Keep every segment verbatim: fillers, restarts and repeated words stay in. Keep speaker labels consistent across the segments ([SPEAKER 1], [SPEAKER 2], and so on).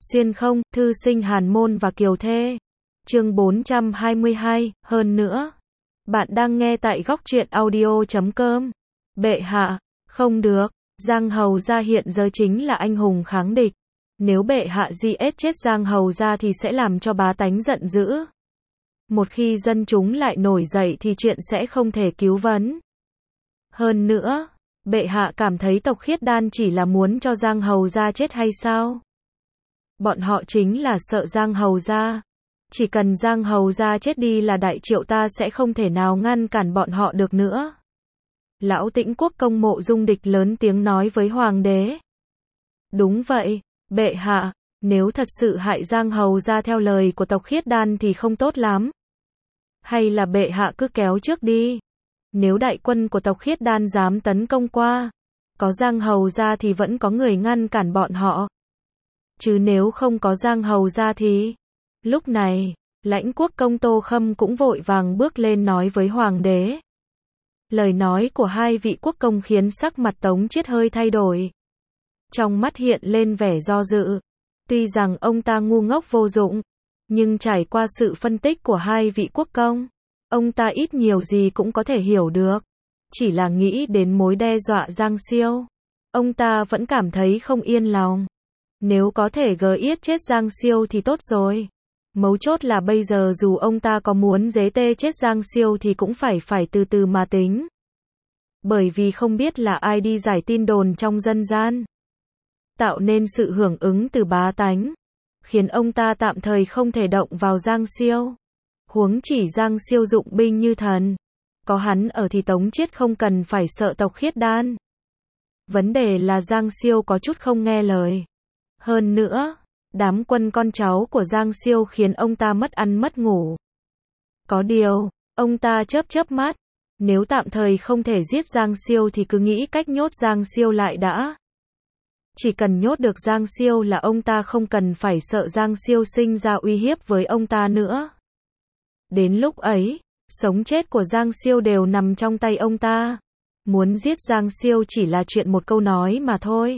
[SPEAKER 1] Xuyên không, thư sinh Hàn Môn và Kiều Thê. Chương bốn trăm hai mươi hai, hơn nữa. Bạn đang nghe tại góc truyện audio chấm com. Bệ hạ, không được, Giang Hầu Gia hiện giờ chính là anh hùng kháng địch. Nếu bệ hạ giết chết Giang Hầu Gia thì sẽ làm cho bá tánh giận dữ. Một khi dân chúng lại nổi dậy thì chuyện sẽ không thể cứu vãn. Hơn nữa, bệ hạ cảm thấy tộc Khiết Đan chỉ là muốn cho Giang Hầu Gia chết hay sao? Bọn họ chính là sợ Giang Hầu Gia. Chỉ cần Giang Hầu Gia chết đi là Đại Triệu ta sẽ không thể nào ngăn cản bọn họ được nữa. Lão Tĩnh Quốc Công Mộ Dung Địch lớn tiếng nói với Hoàng đế. Đúng vậy, bệ hạ, nếu thật sự hại Giang Hầu Gia theo lời của tộc Khiết Đan thì không tốt lắm. Hay là bệ hạ cứ kéo trước đi. Nếu đại quân của tộc Khiết Đan dám tấn công qua, có Giang Hầu Gia thì vẫn có người ngăn cản bọn họ. Chứ nếu không có Giang Hầu Gia thì... Lúc này, Lãnh Quốc Công Tô Khâm cũng vội vàng bước lên nói với Hoàng đế. Lời nói của hai vị quốc công khiến sắc mặt Tống Chiết hơi thay đổi. Trong mắt hiện lên vẻ do dự. Tuy rằng ông ta ngu ngốc vô dụng, nhưng trải qua sự phân tích của hai vị quốc công, ông ta ít nhiều gì cũng có thể hiểu được. Chỉ là nghĩ đến mối đe dọa Giang Siêu, ông ta vẫn cảm thấy không yên lòng. Nếu có thể gỡ yết chết Giang Siêu thì tốt rồi. Mấu chốt là bây giờ dù ông ta có muốn dế tê chết Giang Siêu thì cũng phải phải từ từ mà tính. Bởi vì không biết là ai đi giải tin đồn trong dân gian, tạo nên sự hưởng ứng từ bá tánh, khiến ông ta tạm thời không thể động vào Giang Siêu. Huống chỉ Giang Siêu dụng binh như thần, có hắn ở thì Tống Chiết không cần phải sợ tộc Khiết Đan. Vấn đề là Giang Siêu có chút không nghe lời. Hơn nữa, đám quân con cháu của Giang Siêu khiến ông ta mất ăn mất ngủ. Có điều, ông ta chớp chớp mắt, nếu tạm thời không thể giết Giang Siêu thì cứ nghĩ cách nhốt Giang Siêu lại đã. Chỉ cần nhốt được Giang Siêu là ông ta không cần phải sợ Giang Siêu sinh ra uy hiếp với ông ta nữa. Đến lúc ấy, sống chết của Giang Siêu đều nằm trong tay ông ta. Muốn giết Giang Siêu chỉ là chuyện một câu nói mà thôi.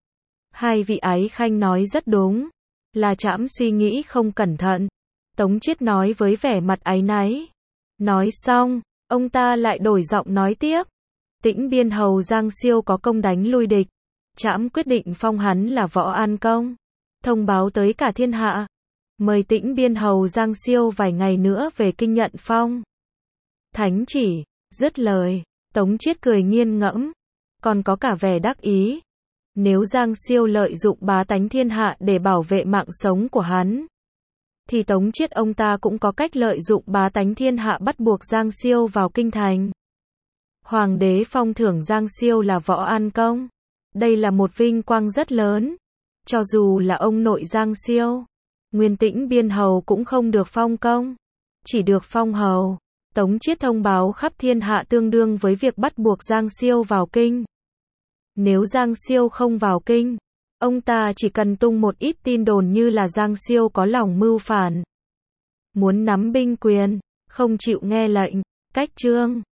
[SPEAKER 1] Hai vị ái khanh nói rất đúng, là trẫm suy nghĩ không cẩn thận. Tống Chiết nói với vẻ mặt áy náy. Nói xong, ông ta lại đổi giọng nói tiếp. Tĩnh Biên Hầu Giang Siêu có công đánh lui địch, trẫm quyết định phong hắn là Võ An Công, thông báo tới cả thiên hạ. Mời Tĩnh Biên Hầu Giang Siêu vài ngày nữa về kinh nhận phong. Thánh chỉ, dứt lời, Tống Chiết cười nghiêng ngẫm, còn có cả vẻ đắc ý. Nếu Giang Siêu lợi dụng bá tánh thiên hạ để bảo vệ mạng sống của hắn, thì Tống Chiết ông ta cũng có cách lợi dụng bá tánh thiên hạ bắt buộc Giang Siêu vào kinh thành. Hoàng đế phong thưởng Giang Siêu là Võ An Công. Đây là một vinh quang rất lớn. Cho dù là ông nội Giang Siêu, Nguyên Tĩnh Biên Hầu cũng không được phong công, chỉ được phong hầu. Tống Chiết thông báo khắp thiên hạ tương đương với việc bắt buộc Giang Siêu vào kinh. Nếu Giang Siêu không vào kinh, ông ta chỉ cần tung một ít tin đồn như là Giang Siêu có lòng mưu phản, muốn nắm binh quyền, không chịu nghe lệnh, cách trương.